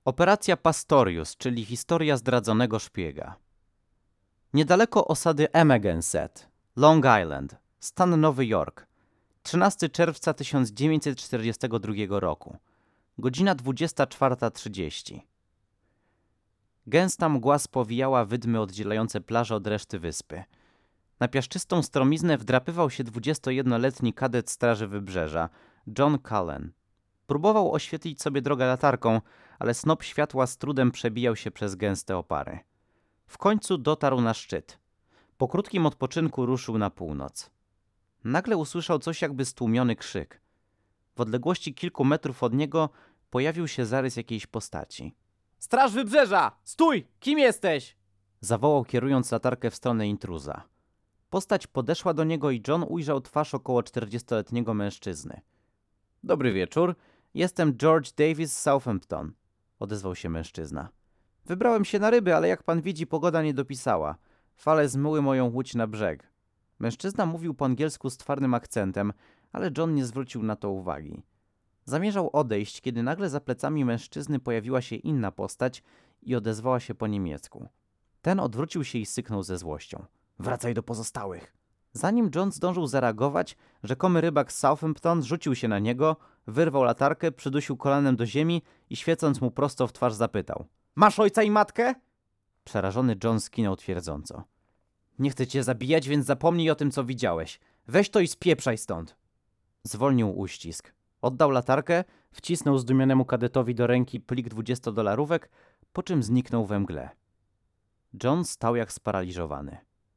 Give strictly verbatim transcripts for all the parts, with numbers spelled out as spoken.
Operacja Pastorius, czyli historia zdradzonego szpiega. Niedaleko osady Amagansett, Long Island, stan Nowy Jork, trzynastego czerwca tysiąc dziewięćset czterdziestego drugiego roku, godzina dwudziesta czwarta trzydzieści. Gęsta mgła spowijała wydmy oddzielające plażę od reszty wyspy. Na piaszczystą stromiznę wdrapywał się dwudziestojednoletni kadet Straży Wybrzeża, John Cullen. Próbował oświetlić sobie drogę latarką, ale snop światła z trudem przebijał się przez gęste opary. W końcu dotarł na szczyt. Po krótkim odpoczynku ruszył na północ. Nagle usłyszał coś jakby stłumiony krzyk. W odległości kilku metrów od niego pojawił się zarys jakiejś postaci. Straż Wybrzeża! Stój! Kim jesteś? Zawołał, kierując latarkę w stronę intruza. Postać podeszła do niego i John ujrzał twarz około czterdziestoletniego mężczyzny. Dobry wieczór, jestem George Davis z Southampton, odezwał się mężczyzna. Wybrałem się na ryby, ale jak pan widzi, pogoda nie dopisała. Fale zmyły moją łódź na brzeg. Mężczyzna mówił po angielsku z twardym akcentem, ale John nie zwrócił na to uwagi. Zamierzał odejść, kiedy nagle za plecami mężczyzny pojawiła się inna postać i odezwała się po niemiecku. Ten odwrócił się i syknął ze złością. Wracaj do pozostałych. Zanim John zdążył zareagować, rzekomy rybak z Southampton rzucił się na niego, wyrwał latarkę, przydusił kolanem do ziemi i świecąc mu prosto w twarz zapytał. Masz ojca i matkę? Przerażony John skinął twierdząco. Nie chcę cię zabijać, więc zapomnij o tym, co widziałeś. Weź to i spieprzaj stąd. Zwolnił uścisk. Oddał latarkę, wcisnął zdumionemu kadetowi do ręki plik dwudziestodolarówek, po czym zniknął we mgle. John stał jak sparaliżowany.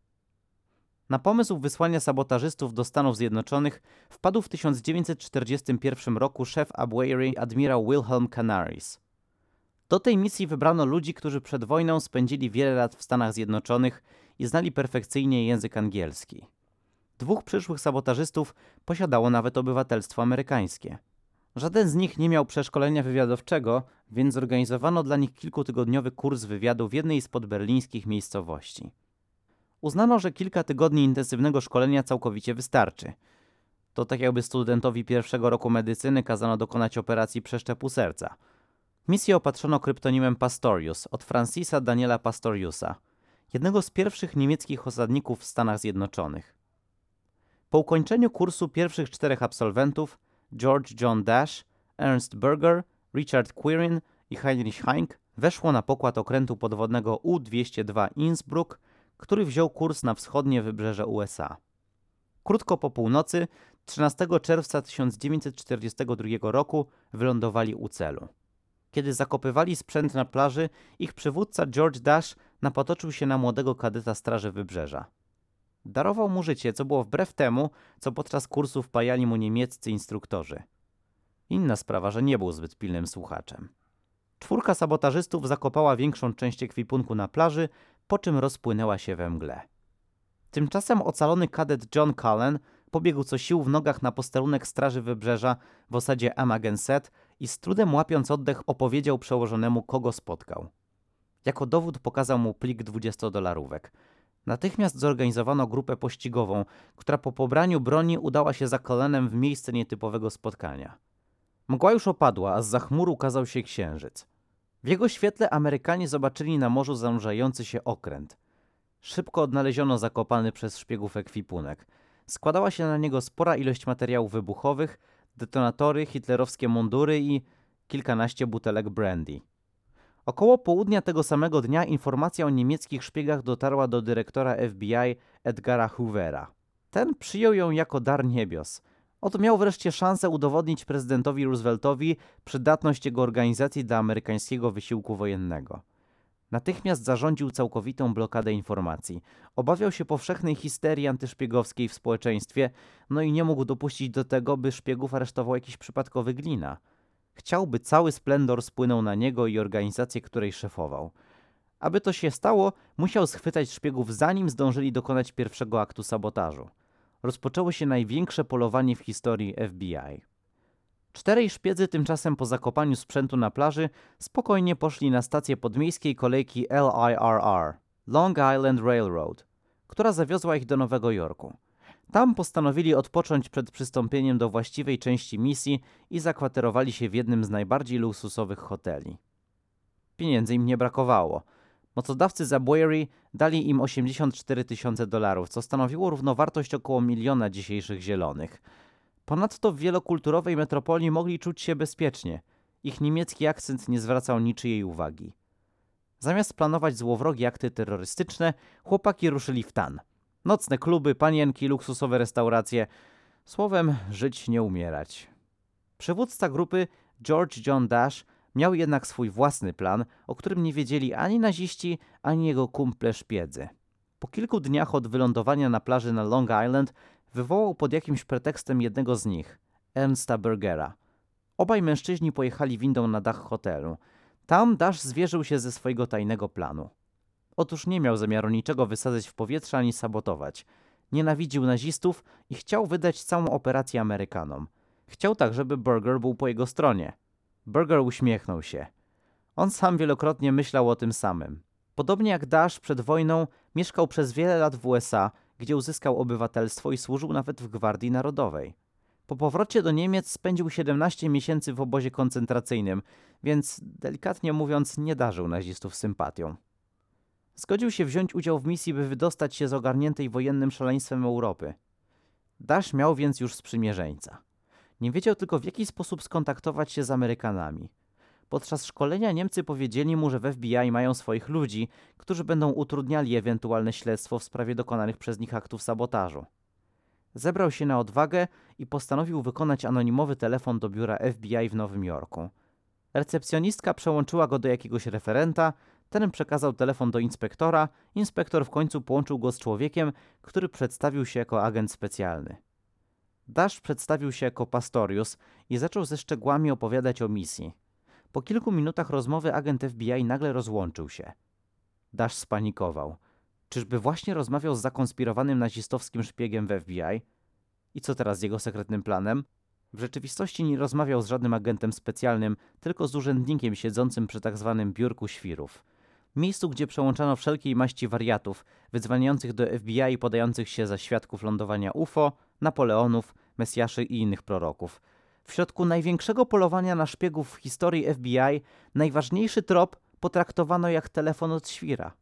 Na pomysł wysłania sabotażystów do Stanów Zjednoczonych wpadł w tysiąc dziewięćset czterdziestym pierwszym roku szef Abwery admirał Wilhelm Canaris. Do tej misji wybrano ludzi, którzy przed wojną spędzili wiele lat w Stanach Zjednoczonych i znali perfekcyjnie język angielski. Dwóch przyszłych sabotażystów posiadało nawet obywatelstwo amerykańskie. Żaden z nich nie miał przeszkolenia wywiadowczego, więc zorganizowano dla nich kilkutygodniowy kurs wywiadu w jednej z podberlińskich miejscowości. Uznano, że kilka tygodni intensywnego szkolenia całkowicie wystarczy. To tak jakby studentowi pierwszego roku medycyny kazano dokonać operacji przeszczepu serca. Misję opatrzono kryptonimem Pastorius od Francisa Daniela Pastoriusa, jednego z pierwszych niemieckich osadników w Stanach Zjednoczonych. Po ukończeniu kursu pierwszych czterech absolwentów, George John Dash, Ernst Berger, Richard Quirin i Heinrich Heink, weszło na pokład okrętu podwodnego U dwieście dwa Innsbruck, który wziął kurs na wschodnie wybrzeże U S A. Krótko po północy, trzynastego czerwca tysiąc dziewięćset czterdziestego drugiego roku, wylądowali u celu. Kiedy zakopywali sprzęt na plaży, ich przywódca George Dash napatoczył się na młodego kadeta Straży Wybrzeża. Darował mu życie, co było wbrew temu, co podczas kursu wpajali mu niemieccy instruktorzy. Inna sprawa, że nie był zbyt pilnym słuchaczem. Czwórka sabotażystów zakopała większą część ekwipunku na plaży, po czym rozpłynęła się we mgle. Tymczasem ocalony kadet John Cullen pobiegł co sił w nogach na posterunek Straży Wybrzeża w osadzie Amagansett i z trudem łapiąc oddech opowiedział przełożonemu, kogo spotkał. Jako dowód pokazał mu plik dwudziestodolarówek. Natychmiast zorganizowano grupę pościgową, która po pobraniu broni udała się za Cullenem w miejsce nietypowego spotkania. Mgła już opadła, a zza chmur ukazał się księżyc. W jego świetle Amerykanie zobaczyli na morzu zanurzający się okręt. Szybko odnaleziono zakopany przez szpiegów ekwipunek. Składała się na niego spora ilość materiałów wybuchowych, detonatory, hitlerowskie mundury i kilkanaście butelek brandy. Około południa tego samego dnia informacja o niemieckich szpiegach dotarła do dyrektora F B I Edgara Hoovera. Ten przyjął ją jako dar niebios. Oto miał wreszcie szansę udowodnić prezydentowi Rooseveltowi przydatność jego organizacji dla amerykańskiego wysiłku wojennego. Natychmiast zarządził całkowitą blokadę informacji. Obawiał się powszechnej histerii antyszpiegowskiej w społeczeństwie, no i nie mógł dopuścić do tego, by szpiegów aresztował jakiś przypadkowy glina. Chciał, by cały splendor spłynął na niego i organizację, której szefował. Aby to się stało, musiał schwytać szpiegów, zanim zdążyli dokonać pierwszego aktu sabotażu. Rozpoczęło się największe polowanie w historii F B I. Czterej szpiedzy tymczasem po zakopaniu sprzętu na plaży spokojnie poszli na stację podmiejskiej kolejki L I R R, Long Island Railroad, która zawiozła ich do Nowego Jorku. Tam postanowili odpocząć przed przystąpieniem do właściwej części misji i zakwaterowali się w jednym z najbardziej luksusowych hoteli. Pieniędzy im nie brakowało. Mocodawcy z Abwery dali im osiemdziesiąt cztery tysiące dolarów, co stanowiło równowartość około miliona dzisiejszych zielonych. Ponadto w wielokulturowej metropolii mogli czuć się bezpiecznie. Ich niemiecki akcent nie zwracał niczyjej uwagi. Zamiast planować złowrogie akty terrorystyczne, chłopaki ruszyli w tan. Nocne kluby, panienki, luksusowe restauracje. Słowem, żyć nie umierać. Przywódca grupy, George John Dash, miał jednak swój własny plan, o którym nie wiedzieli ani naziści, ani jego kumple szpiedzy. Po kilku dniach od wylądowania na plaży na Long Island wywołał pod jakimś pretekstem jednego z nich, Ernsta Burgera. Obaj mężczyźni pojechali windą na dach hotelu. Tam Dash zwierzył się ze swojego tajnego planu. Otóż nie miał zamiaru niczego wysadzać w powietrze ani sabotować. Nienawidził nazistów i chciał wydać całą operację Amerykanom. Chciał tak, żeby Burger był po jego stronie. Burger uśmiechnął się. On sam wielokrotnie myślał o tym samym. Podobnie jak Dash przed wojną mieszkał przez wiele lat w U S A, gdzie uzyskał obywatelstwo i służył nawet w Gwardii Narodowej. Po powrocie do Niemiec spędził siedemnaście miesięcy w obozie koncentracyjnym, więc delikatnie mówiąc nie darzył nazistów sympatią. Zgodził się wziąć udział w misji, by wydostać się z ogarniętej wojennym szaleństwem Europy. Dash miał więc już sprzymierzeńca. Nie wiedział tylko, w jaki sposób skontaktować się z Amerykanami. Podczas szkolenia Niemcy powiedzieli mu, że w F B I mają swoich ludzi, którzy będą utrudniali ewentualne śledztwo w sprawie dokonanych przez nich aktów sabotażu. Zebrał się na odwagę i postanowił wykonać anonimowy telefon do biura F B I w Nowym Jorku. Recepcjonistka przełączyła go do jakiegoś referenta, ten przekazał telefon do inspektora, inspektor w końcu połączył go z człowiekiem, który przedstawił się jako agent specjalny. Dash przedstawił się jako Pastorius i zaczął ze szczegółami opowiadać o misji. Po kilku minutach rozmowy agent F B I nagle rozłączył się. Dash spanikował. Czyżby właśnie rozmawiał z zakonspirowanym nazistowskim szpiegiem w F B I? I co teraz z jego sekretnym planem? W rzeczywistości nie rozmawiał z żadnym agentem specjalnym, tylko z urzędnikiem siedzącym przy tak zwanym biurku świrów. Miejscu, gdzie przełączano wszelkiej maści wariatów, wydzwaniających do F B I i podających się za świadków lądowania U F O, Napoleonów, Mesjaszy i innych proroków. W środku największego polowania na szpiegów w historii F B I najważniejszy trop potraktowano jak telefon od świra.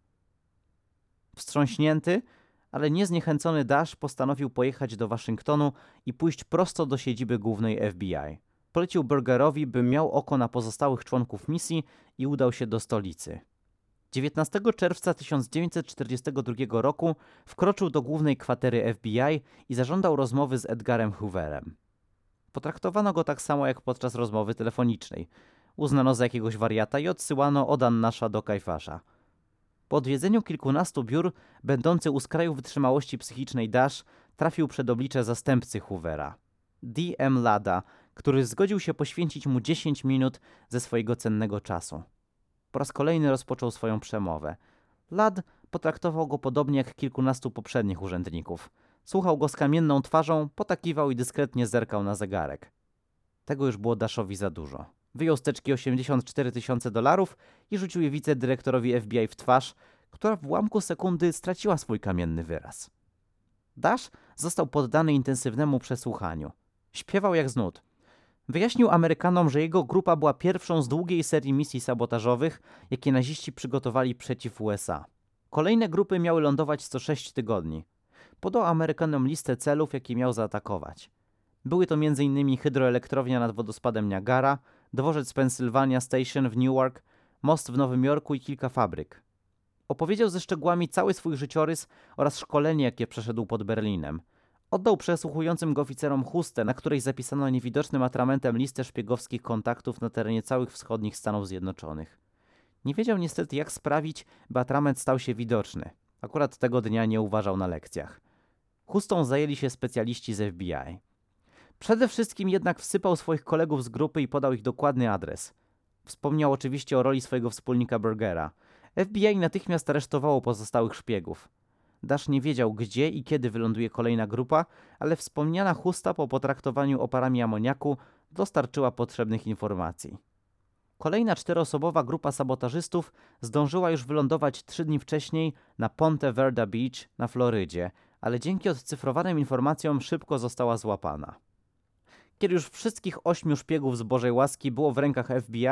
Wstrząśnięty, ale niezniechęcony Dash postanowił pojechać do Waszyngtonu i pójść prosto do siedziby głównej F B I. Polecił Burgerowi, by miał oko na pozostałych członków misji i udał się do stolicy. dziewiętnastego czerwca tysiąc dziewięćset czterdziestego drugiego roku wkroczył do głównej kwatery F B I i zażądał rozmowy z Edgarem Hooverem. Potraktowano go tak samo jak podczas rozmowy telefonicznej. Uznano za jakiegoś wariata i odsyłano od Annasza do Kajfasza. Po odwiedzeniu kilkunastu biur, będący u skraju wytrzymałości psychicznej Dash trafił przed oblicze zastępcy Hoovera, D M Ladda, który zgodził się poświęcić mu dziesięć minut ze swojego cennego czasu. Po raz kolejny rozpoczął swoją przemowę. Ladd potraktował go podobnie jak kilkunastu poprzednich urzędników. Słuchał go z kamienną twarzą, potakiwał i dyskretnie zerkał na zegarek. Tego już było Dashowi za dużo. Wyjął z teczki osiemdziesiąt cztery tysiące dolarów i rzucił je wicedyrektorowi F B I w twarz, która w ułamku sekundy straciła swój kamienny wyraz. Dash został poddany intensywnemu przesłuchaniu. Śpiewał jak z nut. Wyjaśnił Amerykanom, że jego grupa była pierwszą z długiej serii misji sabotażowych, jakie naziści przygotowali przeciw U S A. Kolejne grupy miały lądować co sześć tygodni. Podał Amerykanom listę celów, jakie miał zaatakować. Były to między innymi hydroelektrownia nad wodospadem Niagara, dworzec Pennsylvania Station w Newark, most w Nowym Jorku i kilka fabryk. Opowiedział ze szczegółami cały swój życiorys oraz szkolenie, jakie przeszedł pod Berlinem. Oddał przesłuchującym go oficerom chustę, na której zapisano niewidocznym atramentem listę szpiegowskich kontaktów na terenie całych wschodnich Stanów Zjednoczonych. Nie wiedział niestety, jak sprawić, by atrament stał się widoczny. Akurat tego dnia nie uważał na lekcjach. Chustą zajęli się specjaliści z F B I. Przede wszystkim jednak wsypał swoich kolegów z grupy i podał ich dokładny adres. Wspomniał oczywiście o roli swojego wspólnika Burgera. F B I natychmiast aresztowało pozostałych szpiegów. Dash nie wiedział, gdzie i kiedy wyląduje kolejna grupa, ale wspomniana chusta po potraktowaniu oparami amoniaku dostarczyła potrzebnych informacji. Kolejna czteroosobowa grupa sabotażystów zdążyła już wylądować trzy dni wcześniej na Ponte Verde Beach na Florydzie, ale dzięki odcyfrowanym informacjom szybko została złapana. Kiedy już wszystkich ośmiu szpiegów z Bożej łaski było w rękach F B I,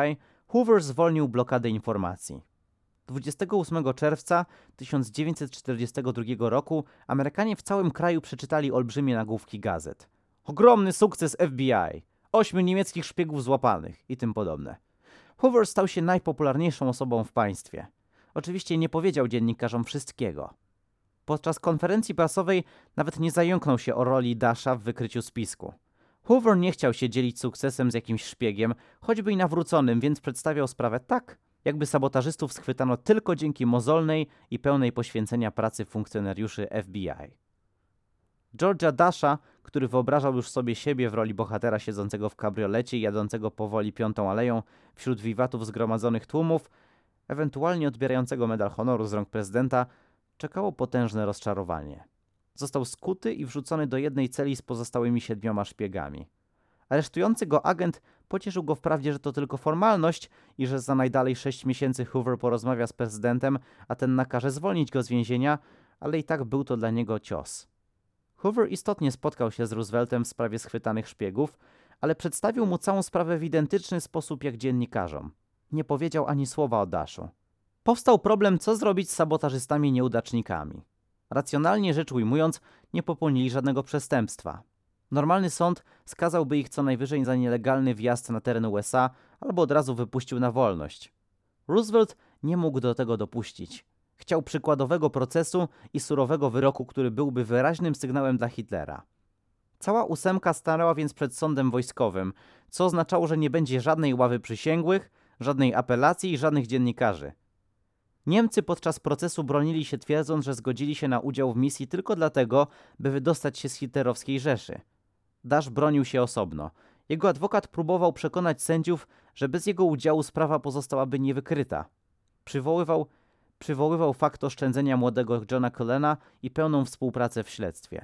Hoover zwolnił blokadę informacji. dwudziestego ósmego czerwca tysiąc dziewięćset czterdziestego drugiego roku Amerykanie w całym kraju przeczytali olbrzymie nagłówki gazet. Ogromny sukces F B I, ośmiu niemieckich szpiegów złapanych i tym podobne. Hoover stał się najpopularniejszą osobą w państwie. Oczywiście nie powiedział dziennikarzom wszystkiego. Podczas konferencji prasowej nawet nie zająknął się o roli Dasha w wykryciu spisku. Hoover nie chciał się dzielić sukcesem z jakimś szpiegiem, choćby i nawróconym, więc przedstawiał sprawę tak, jakby sabotażystów schwytano tylko dzięki mozolnej i pełnej poświęcenia pracy funkcjonariuszy F B I. George'a Dasha, który wyobrażał już sobie siebie w roli bohatera siedzącego w kabriolecie i jadącego powoli Piątą Aleją wśród wiwatów zgromadzonych tłumów, ewentualnie odbierającego medal honoru z rąk prezydenta, czekało potężne rozczarowanie. Został skuty i wrzucony do jednej celi z pozostałymi siedmioma szpiegami. Aresztujący go agent pocieszył go wprawdzie, że to tylko formalność i że za najdalej sześć miesięcy Hoover porozmawia z prezydentem, a ten nakaże zwolnić go z więzienia, ale i tak był to dla niego cios. Hoover istotnie spotkał się z Rooseveltem w sprawie schwytanych szpiegów, ale przedstawił mu całą sprawę w identyczny sposób jak dziennikarzom. Nie powiedział ani słowa o Dashu. Powstał problem, co zrobić z sabotażystami nieudacznikami. Racjonalnie rzecz ujmując, nie popełnili żadnego przestępstwa. Normalny sąd skazałby ich co najwyżej za nielegalny wjazd na teren U S A albo od razu wypuścił na wolność. Roosevelt nie mógł do tego dopuścić. Chciał przykładowego procesu i surowego wyroku, który byłby wyraźnym sygnałem dla Hitlera. Cała ósemka stanęła więc przed sądem wojskowym, co oznaczało, że nie będzie żadnej ławy przysięgłych, żadnej apelacji i żadnych dziennikarzy. Niemcy podczas procesu bronili się, twierdząc, że zgodzili się na udział w misji tylko dlatego, by wydostać się z hitlerowskiej Rzeszy. Dash bronił się osobno. Jego adwokat próbował przekonać sędziów, że bez jego udziału sprawa pozostałaby niewykryta. Przywoływał, przywoływał fakt oszczędzenia młodego Johna Cullena i pełną współpracę w śledztwie.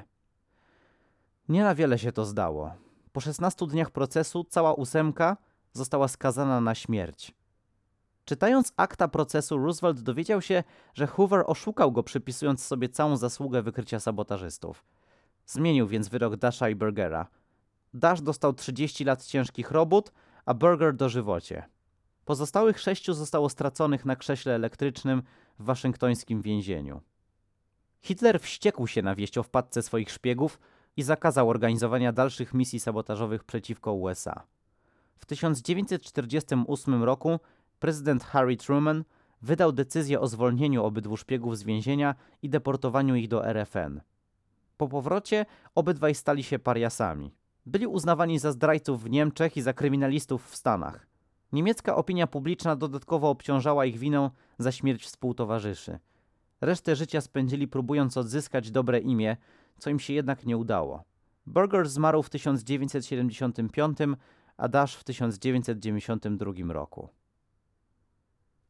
Nie na wiele się to zdało. Po szesnastu dniach procesu cała ósemka została skazana na śmierć. Czytając akta procesu, Roosevelt dowiedział się, że Hoover oszukał go, przypisując sobie całą zasługę wykrycia sabotażystów. Zmienił więc wyrok Dasha i Burgera. Dash dostał trzydzieści lat ciężkich robót, a Burger dożywocie. Pozostałych sześciu zostało straconych na krześle elektrycznym w waszyngtońskim więzieniu. Hitler wściekł się na wieść o wpadce swoich szpiegów i zakazał organizowania dalszych misji sabotażowych przeciwko U S A. W tysiąc dziewięćset czterdziestym ósmym roku prezydent Harry Truman wydał decyzję o zwolnieniu obydwu szpiegów z więzienia i deportowaniu ich do R F N. Po powrocie obydwaj stali się pariasami. Byli uznawani za zdrajców w Niemczech i za kryminalistów w Stanach. Niemiecka opinia publiczna dodatkowo obciążała ich winą za śmierć współtowarzyszy. Resztę życia spędzili próbując odzyskać dobre imię, co im się jednak nie udało. Burger zmarł w tysiąc dziewięćset siedemdziesiątym piątym, a Dash w tysiąc dziewięćset dziewięćdziesiątym drugim roku.